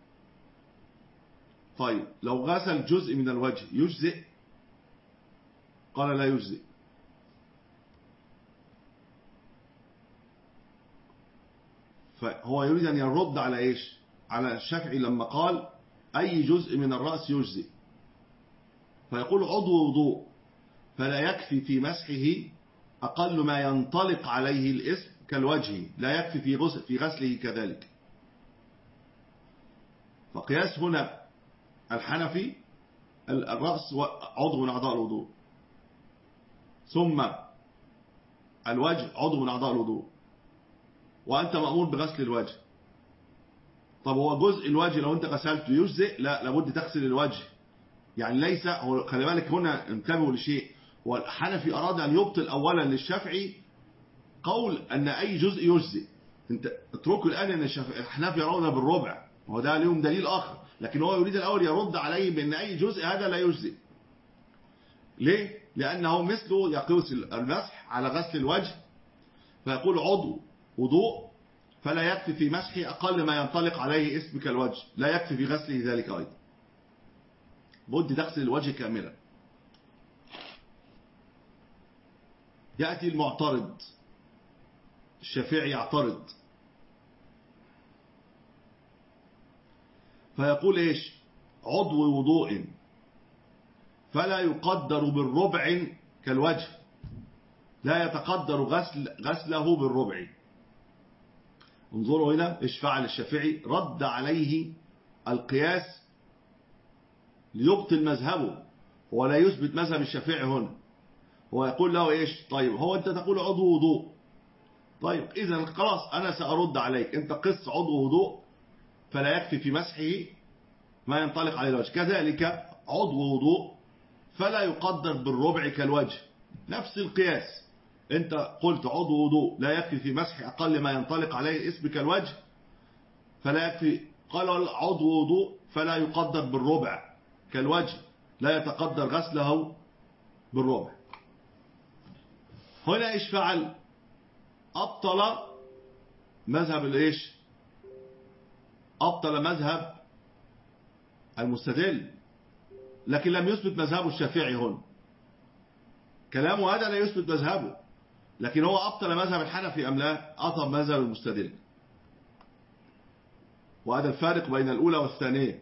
طيب لو غسل جزء من الوجه يجزئ؟ قال لا يجزئ. فهو يريد أن يرد على إيش؟ على الشافعي لما قال أي جزء من الرأس يجزئ، فيقول عضو وضوء فلا يكفي في مسحه أقل ما ينطلق عليه الاسم كالوجه، لا يكفي في غسل في غسله كذلك. فقياس هنا الحنفي الرأس عضو من أعضاء الوضوء، ثم الوجه عضو من أعضاء الوضوء، وأنت مأمور بغسل الوجه. طب هو جزء الوجه لو أنت غسلته يجزئ؟ لا، لابد تغسل الوجه. يعني ليس هو، خلي بالك هنا انتبهوا لشيء، هو الحنفي أراد أن يبطل أولا للشافعي قول أن أي جزء يجزئ. انت اتركوا الآن أن الحنفي يرون بالربع، وهو ده لهم دليل آخر، لكن هو يريد الأول يرد عليه بأن أي جزء هذا لا يجزئ. ليه؟ لأنه مثله يقيس المسح على غسل الوجه، فيقول عضو وضوء فلا يكفي في مسحه أقل ما ينطلق عليه اسم كالوجه، لا يكفي في غسله ذلك أيضا، بد تغسل الوجه كاملا. يأتي المعترض الشافعي يعترض فيقول إيش؟ عضو وضوء فلا يقدر بالربع كالوجه، لا يتقدر غسل غسله بالربع. انظروا هنا إيش فعل الشافعي، رد عليه القياس ليبطل مذهبه ولا يثبت مذهب الشافعي هنا. هو يقول له إيش؟ طيب هو أنت تقول عضو وضوء، طيب إذا خلاص أنا سأرد عليك، أنت قس عضو وضوء فلا يكفي في مسحه ما ينطلق عليه الوجه، كذلك عضو وضوء فلا يقدر بالربع كالوجه، نفس القياس. أنت قلت عضو وضوء لا يكفي في مسح أقل ما ينطلق عليه الاسم كالوجه فلا يكفي، قال عضو وضوء فلا يقدر بالربع كالوجه، لا يتقدر غسله بالربع. هنا إيش فعل؟ أبطل مذهب الإيش؟ أبطل مذهب المستدل، لكن لم يثبت مذهبه الشافعي هنا. كلامه هذا لا يثبت مذهبه، لكن هو أبطل مذهب الحنفي أم لا؟ أبطل مذهب المستدل. وهذا الفارق بين الأولى والثانية.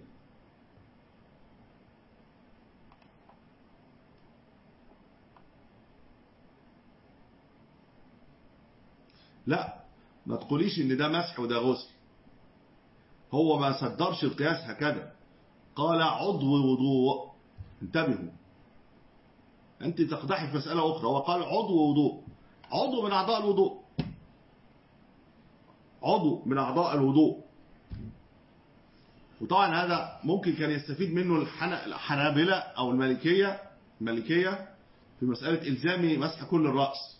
لا، ما تقوليش ان ده مسح وده غسل. هو ما صدرش القياس هكذا، قال عضو وضوء. انتبهوا، انت تقدحي في مسألة اخرى. هو قال عضو وضوء، عضو من اعضاء الوضوء، عضو من اعضاء الوضوء. وطبعا هذا ممكن كان يستفيد منه الحنابلة او المالكية المالكية في مسألة الزام مسح كل الرأس،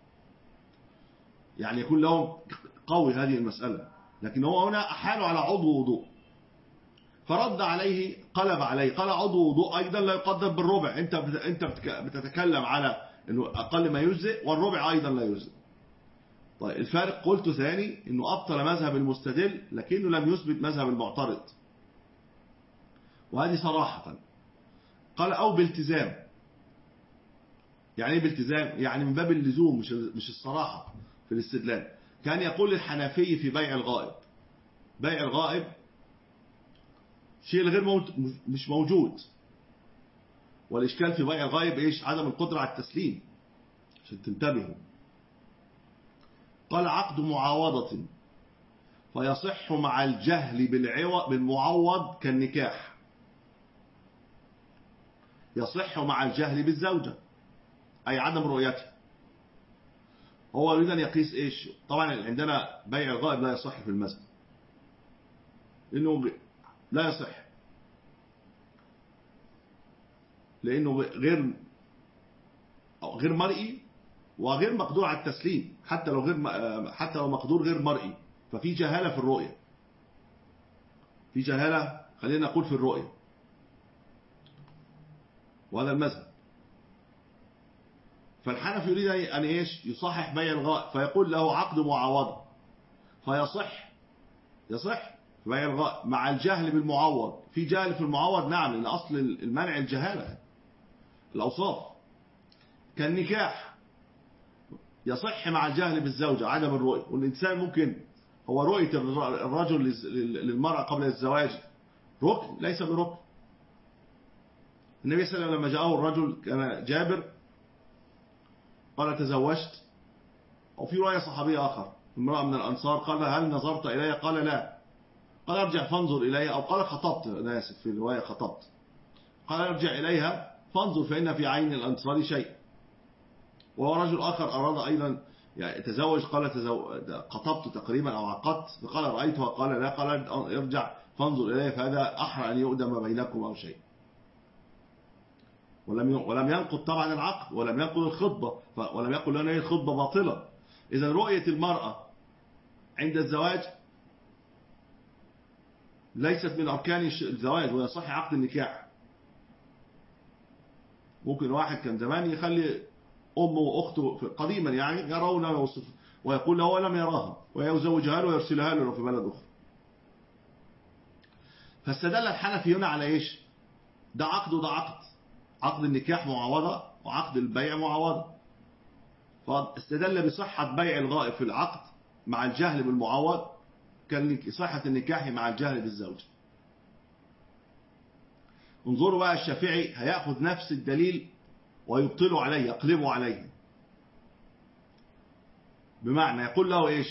يعني يكون لهم قوي هذه المسألة. لكن هو هنا أحاله على عضو وضوء، فرد عليه، قلب عليه، قال عضو وضوء أيضا لا يقدر بالربع. أنت أنت بتتكلم على أنه أقل ما يجزئ، والربع أيضا لا يجزئ. طيب الفارق قلت ثاني أنه أبطل مذهب المستدل لكنه لم يثبت مذهب المعترض، وهذه صراحة. قال أو بالتزام. يعني ايه بالتزام؟ يعني من باب اللزوم، مش مش الصراحة في الاستدلال. كان يقول الحنفي في بيع الغائب، بيع الغائب شيء غير موجود، مش موجود. والإشكال في بيع الغائب إيش؟ عدم القدرة على التسليم، عشان تنتبهوا. قال عقد معاوضة فيصح مع الجهل بالمعوض كالنكاح. يصح مع الجهل بالزوجة، أي عدم رؤيته. هو يريد أن يقيس إيش؟ طبعا عندنا بيع الغائب لا يصح في المذهب، لأنه لا يصح، لأنه غير غير مرئي وغير مقدور على التسليم. حتى لو غير حتى لو مقدور غير مرئي، ففي جهالة في الرؤية، في جهالة خلينا نقول في الرؤية، وهذا المذهب. فالحنفي يريد أن إيش؟ يصحح بيع الغائب، فيقول له عقد معاوضة فيصح، يصح في بيع الغائب مع الجهل بالمعوض. في جهل في المعوض، نعم، لأن أصل المنع الجهالة الأوصاف. كالنكاح يصح مع الجهل بالزوجة، عدم الرؤية. والإنسان ممكن هو رؤية الرجل للمرأة قبل الزواج ركن ليس بركن. النبي صلى الله عليه وسلم لما جاءه الرجل كان جابر قال تزوجت، أو في رواية صحابي آخر امرأة من الأنصار قال هل نظرت إليها؟ قال لا. قال ارجع فانظر إليها، أو قال خطبت، أنا آسف في الرواية خطبت. قال ارجع إليها فانظر فإن في عين الأنصار شيء. وهو رجل آخر أراد أيضا يعني تزوج، قال تزوج خطبت تقريبا أو عقدت، فقال رأيتها، قال لا. قال ارجع فانظر إليها فهذا أحرى أن يؤدم بينكم أو شيء. ولم ولم ينقض طبعا العقد، ولم ينقض الخطبة، ولم يقل لنا هي الخطبة باطلة. إذا رؤية المرأة عند الزواج ليست من أركان الزواج، ويصح عقد النكاح. ممكن واحد كان زمان يخلي أمه وأخته قديما يعني يرون ويقول له لم يراها، ويزوجها له ويرسلها له في بلد أخرى. فاستدل الحنفي هنا على إيش؟ ده عقد وده عقد، عقد النكاح معاوضة وعقد البيع معاوضة. فاستدل بصحة بيع الغائب في العقد مع الجهل بالمعوض كصحة النكاح مع الجهل بالزوج. انظروا بقى، الشافعي هيأخذ نفس الدليل ويبطله عليه، يقلبه عليه. بمعنى يقول له إيش؟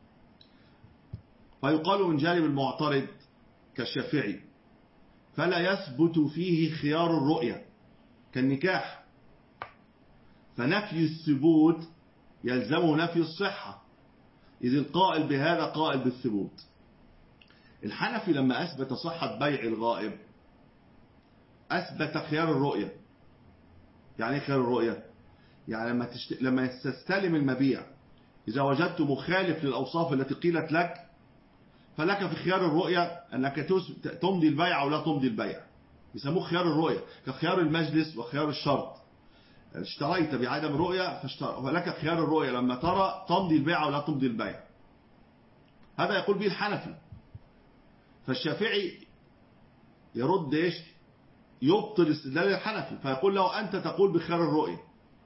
فيقال من جانب المعترض كالشافعي فلا يثبت فيه خيار الرؤية كالنكاح، فنفي الثبوت يلزمه نفي الصحة، إذ القائل بهذا قائل بالثبوت. الحنفي لما أثبت صحة بيع الغائب أثبت خيار الرؤية. يعني خيار الرؤية؟ يعني لما تشت... لما تستلم المبيع إذا وجدت مخالف للأوصاف التي قيلت لك فلك في خيار الرؤية أنك تمضي البيع أو لا تمضي البيع. يسموه خيار الرؤية، كخيار المجلس وخيار الشرط. اشتريت بعدم رؤية فلك خيار الرؤية، لما ترى تمضي البيع أو لا تمضي البيع. هذا يقول به الحنفي. فالشافعي يرد ايش؟ يبطل استدلال الحنفي، فيقول له أنت تقول بخيار الرؤية،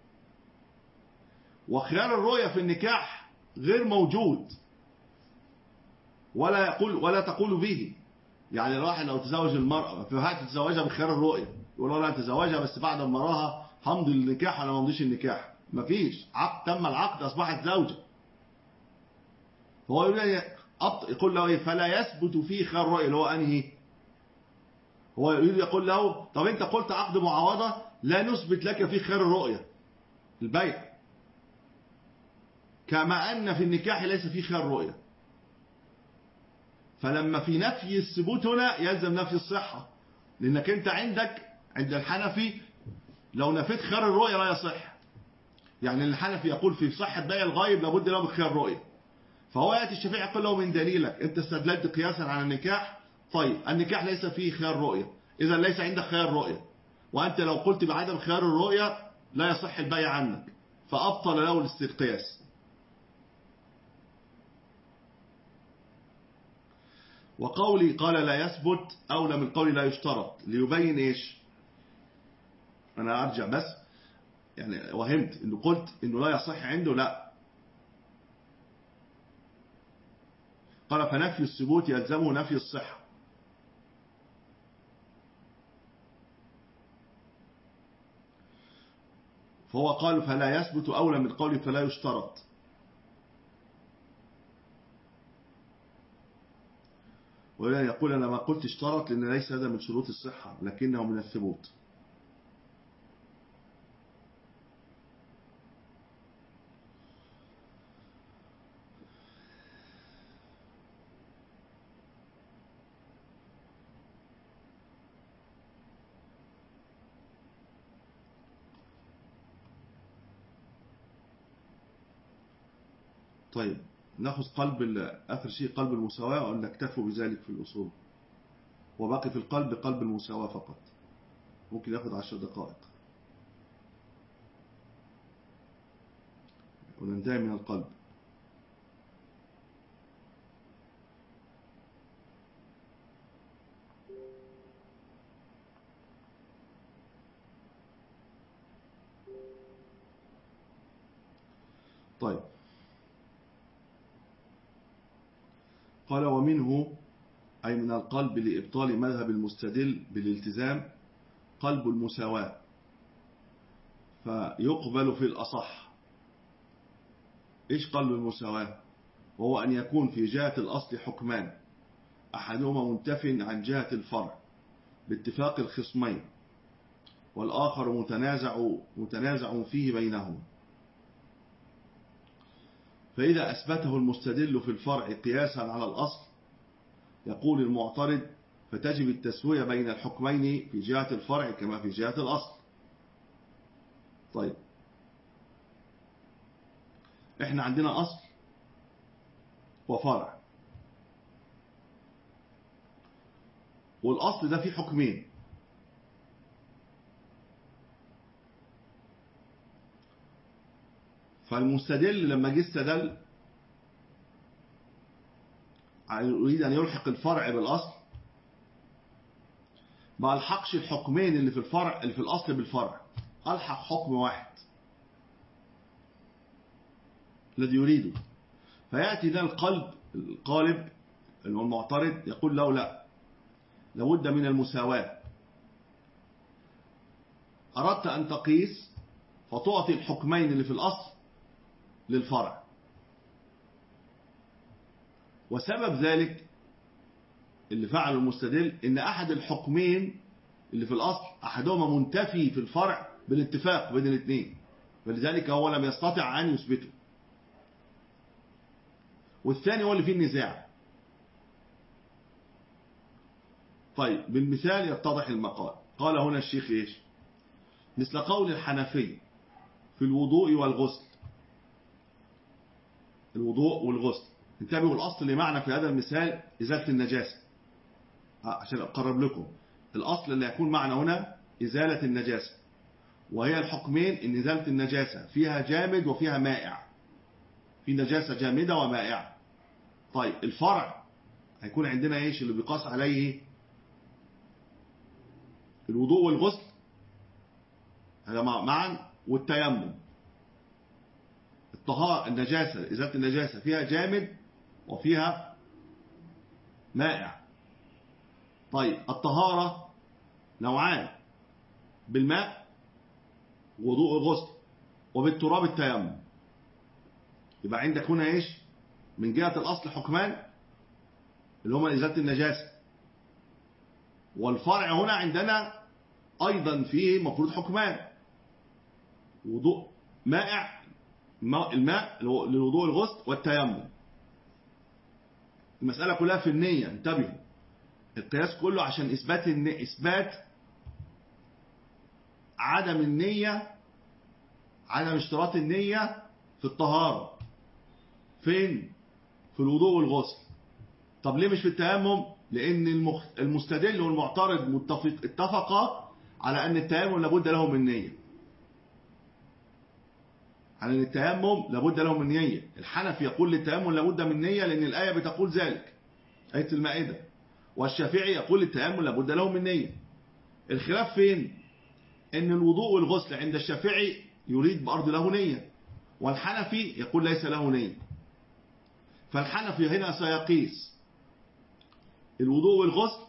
وخيار الرؤية في النكاح غير موجود، ولا يقول ولا تقول به. يعني الواحد لو تزوج المرأة في حاجة تتزوجها بخيار الرؤية، يقول له لا تزوجها بس بعد ما راها همضي النكاح ولا ما همضيش النكاح، مفيش عقد، تم العقد أصبحت زوجة. هو يقول له ايه؟ فلا يثبت فيه خيار الرؤية اللي هو أنهي. هو يريد يقول له طب أنت قلت عقد معاوضة، لا نثبت لك فيه خيار الرؤية البيع، كما أن في النكاح ليس فيه خيار الرؤية. فلما في نفي الثبوت هنا يلزم نفي الصحة، لأنك أنت عندك عند الحنفي لو نفيت خيار الرؤية لا يصح. يعني الحنفي يقول في صحة بيع الغائب لابد له من خيار الرؤية، فهو يأتي الشافعي يقول له من دليلك أنت استدللت قياسا على النكاح، طيب النكاح ليس فيه خيار رؤية، إذا ليس عندك خيار رؤية، وأنت لو قلت بعدم خيار الرؤية لا يصح البيع عنك، فأبطل له الاستقياس. وقولي قال لا يثبت أولى من قولي لا يشترط، ليبين إيش؟ أنا أرجع بس، يعني وهمت إنه قلت إنه لا يصح عنده، لا، قال فنفي الثبوت يلزمه نفي الصحة. فهو قال فلا يثبت أولى من قولي فلا يشترط. ولا يقول أنا ما قلت اشترط لأن ليس هذا من شروط الصحة لكنه من الثبوت. طيب نأخذ قلب آخر شيء قلب المساواة، وأن نكتفوا بذلك في الأصول، وباقي في القلب قلب المساواة فقط، ممكن يأخذ عشر دقائق وننتهي من القلب. طيب قال ومنه أي من القلب لإبطال مذهب المستدل بالالتزام قلب المساواة، فيقبل في الأصح. إيش قلب المساواة؟ وهو أن يكون في جهة الأصل حكمان، أحدهما منتف عن جهة الفرع باتفاق الخصمين، والآخر متنازع, متنازع فيه بينهم. فإذا أثبته المستدل في الفرع قياسا على الأصل يقول المعترض فتجب التسوية بين الحكمين في جهة الفرع كما في جهة الأصل. طيب احنا عندنا أصل وفرع، والأصل ده فيه حكمين، فالمستدل لما جه استدل يريد أن يلحق الفرع بالأصل، ما ألحقش الحكمين اللي في الفرع اللي في الأصل بالفرع، ألحق حكم واحد الذي يريده. فيأتي ده القلب القالب المعترض يقول له لا، لابد من المساواة، أردت أن تقيس فتعطي الحكمين اللي في الأصل للفرع، وسبب ذلك اللي فعله المستدل إن أحد الحكمين اللي في الأصل أحدهما منتفي في الفرع بالاتفاق بين الاثنين، فلذلك هو لم يستطع أن يثبته، والثاني هو اللي فيه النزاع. طيب بالمثال يتضح المقال. قال هنا الشيخ إيش؟ مثل قول الحنفي في الوضوء والغسل، الوضوء والغسل، انتبهوا الأصل لمعنى في هذا المثال إزالة النجاسة، عشان أقرب لكم الأصل اللي يكون معنى هنا إزالة النجاسة، وهي الحكمين إن إزالة النجاسة فيها جامد وفيها مائع، في نجاسة جامدة ومائعة. طيب الفرع هيكون عندنا ايش اللي بيقاس عليه؟ الوضوء والغسل هذا معا، والتيمم. الطهارة النجاسة، إزالة النجاسة فيها جامد وفيها مائع. طيب الطهارة نوعان، بالماء وضوء الغسل، وبالتراب التيمم. يبقى عندك هنا ايش من جهة الأصل حكمان اللي هما إزالة النجاسة، والفرع هنا عندنا أيضا فيه مفروض حكمان، وضوء مائع الماء للوضوء الغسل والتيمم. المسألة كلها في النية، انتبهوا. القياس كله عشان إثبات إثبات عدم النية، عدم اشتراط النية في الطهارة. فين؟ في الوضوء والغسل. طب ليه مش في التيمم؟ لأن المستدل والمعترض متفق اتفقا على أن التيمم لابد له من نية، على أن التيمم لابد له من نية. الحنفي يقول للتيمم لابد من نية لأن الآية بتقول ذلك، آية المائدة. والشافعي يقول للتيمم لابد له من نية. الخلاف فين؟ أن الوضوء والغسل عند الشافعي يريد بأرض له نية، والحنفي يقول ليس له نية. فالحنفي هنا سيقيس الوضوء والغسل،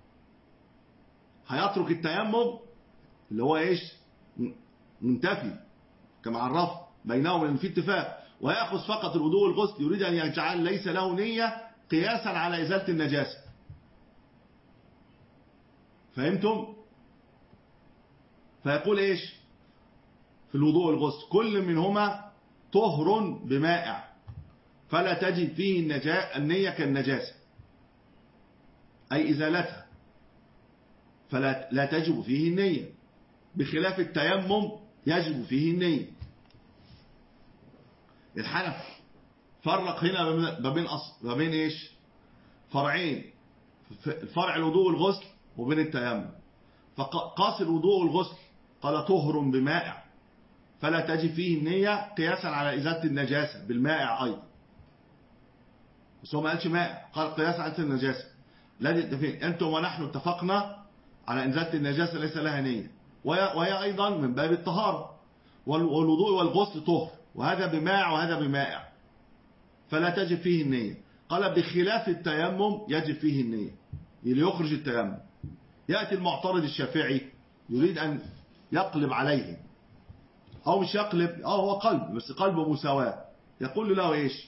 هيترك التيمم اللي هو ايش منتفي كما عرف بينهم ان في اتفاق، ويأخذ فقط الوضوء والغسل، يريد ان يجعل ليس له نية قياسا على ازالة النجاسة. فهمتم؟ فيقول ايش في الوضوء والغسل؟ كل منهما طهر بمائع فلا تجب فيه النجاة النية كالنجاسة، أي إزالتها، فلا لا تجب فيه النية، بخلاف التيمم يجب فيه النية. الحنفي فرق هنا ما بين أصل ما بين إيش فرعين، فرع الوضوء والغسل وبين التيمم. فقاس الوضوء والغسل قال طهر بمائع فلا تجب فيه النية قياسا على إزالة النجاسة بالمائع أيضا، بس هو ما قالش مائع، قال قياسا على النجاسة. لا تتفقين أنتم ونحن اتفقنا على إزالة النجاسة ليس لها نية، وهي أيضا من باب الطهارة، والوضوء والغسل طهر، وهذا بمائع وهذا بمائع فلا تجب فيه النية. قال بخلاف التيمم يجب فيه النية ليخرج التيمم. يأتي المعترض الشافعي يريد أن يقلب عليه، أو مش يقلب، أو هو قلب بس قلب مساواة. يقول له إيش؟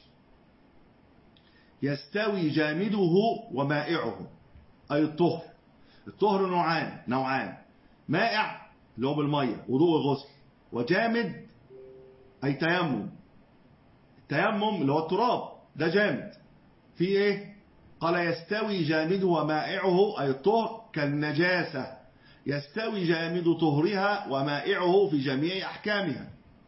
يستوي جامده ومائعه، أي الطهر. الطهر نوعان نوعان مائع اللي هو بالمية وضوء الغسل، وجامد أي تيمم. التيمم اللي هو التراب ده جامد. في إيه؟ قال يستوي جامده ومائعه أي الطهر كالنجاسة، يستوي جامد طهرها ومائعه في جميع أحكامها.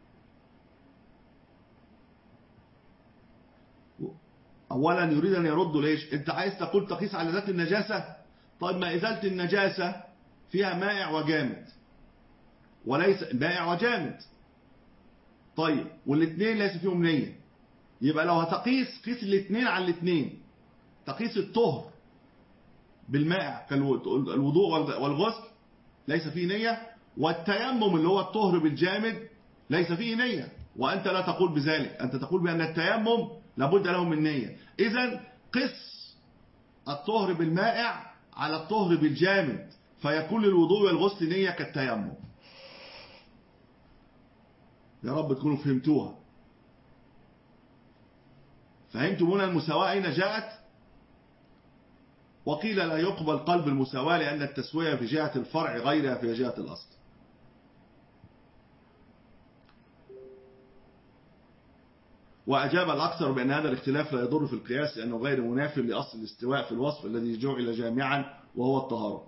أولا يريد أن يرد ليش؟ أنت عايز تقول تقيس على ذات النجاسة؟ طيب ما إزالة النجاسة فيها مائع وجامد، وليس مائع وجامد. طيب والاثنين ليس فيهم نية، يبقى لو هتقيس قيس الاثنين على الاثنين. تقيس الطهر بالمائع كالوضوء والغسل ليس فيه نية، والتيمم اللي هو الطهر بالجامد ليس فيه نية، وأنت لا تقول بذلك، أنت تقول بأن التيمم لابد له من نية. إذن قس الطهر بالمائع على الطهر بالجامد، فيكون للوضوء والغسل نية كالتيمم. يا رب تكونوا فهمتوها. فهمتم هنا المساواة أين جاءت؟ وقيل لا يقبل قلب المساواة لأن التسوية في جهة الفرع غيرها في جهة الأصل. وأجاب الأكثر بأن هذا الاختلاف لا يضر في القياس لأنه غير منافي لأصل الاستواء في الوصف الذي جعل جامعا وهو الطهارة.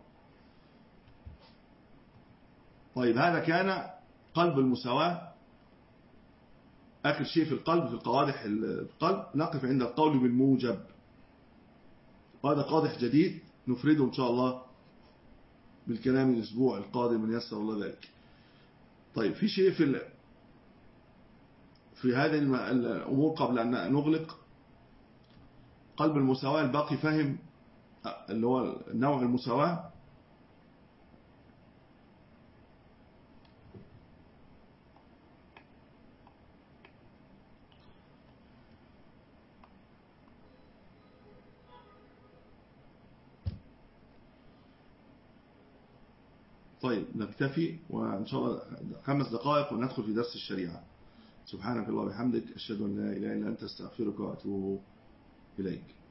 طيب هذا كان قلب المساواة. آخر شيء في القلب، في القوادح القلب، نقف عند القول بالموجب. هذا قادح جديد نفرده إن شاء الله بالكلام الأسبوع القادم من يسر الله ذلك. طيب في شيء في في هذه الأمور قبل أن نغلق. قلب المساواة الباقي فهم اللي هو نوع المساواة؟ طيب نكتفي وإن شاء الله خمس دقائق وندخل في درس الشريعة. سبحانك اللهم وبحمدك، أشهد أن لا إله إلا أنت، أستغفرك وأتوب إليك.